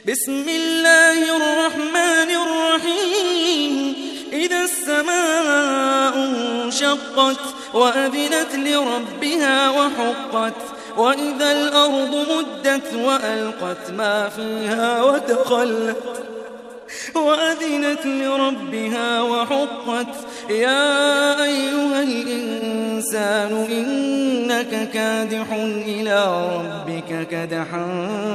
بسم الله الرحمن الرحيم إذا السماء انشقت وأذنت لربها وحقت وإذا الأرض مدت وألقت ما فيها وتخلت وأذنت لربها وحقت يا أيها الإنسان إنك كادح إلى ربك كدحا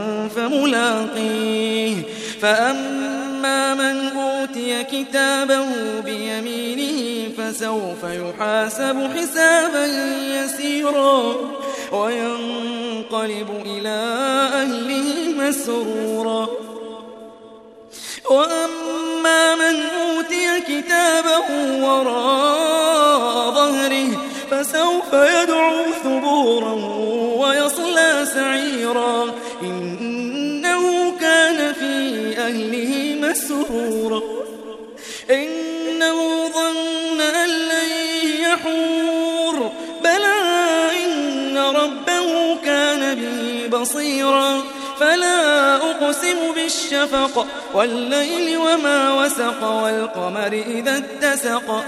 فملاقيه فأما من أوتي كتابه بيمينه فسوف يحاسب حسابا يسيرا وينقلب إلى أهله مسرورا وأما من أوتي كتابه وراء ظهره فسوف يدعو ثبورا ويصلى سعيرا إنه كان في أهله مسرورا إنه ظن أن لن يحور بلى إن ربه كان به بصيرا فلا أقسم بالشفق والليل وما وسق والقمر إذا اتسق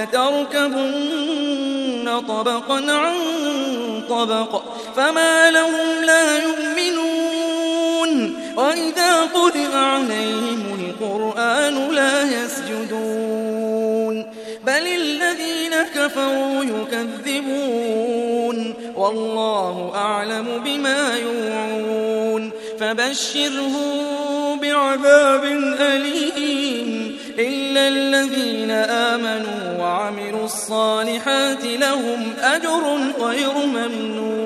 لتركبن طبقا عن طبق فما لهم لا يؤمنون وإذا قرئ عليهم القرآن لا يسجدون بل الذين كفروا يكذبون والله أعلم بما يوعون فبشرهم بعذاب أليم إلا الذين آمنوا وعملوا الصالحات لهم أجر غير ممنون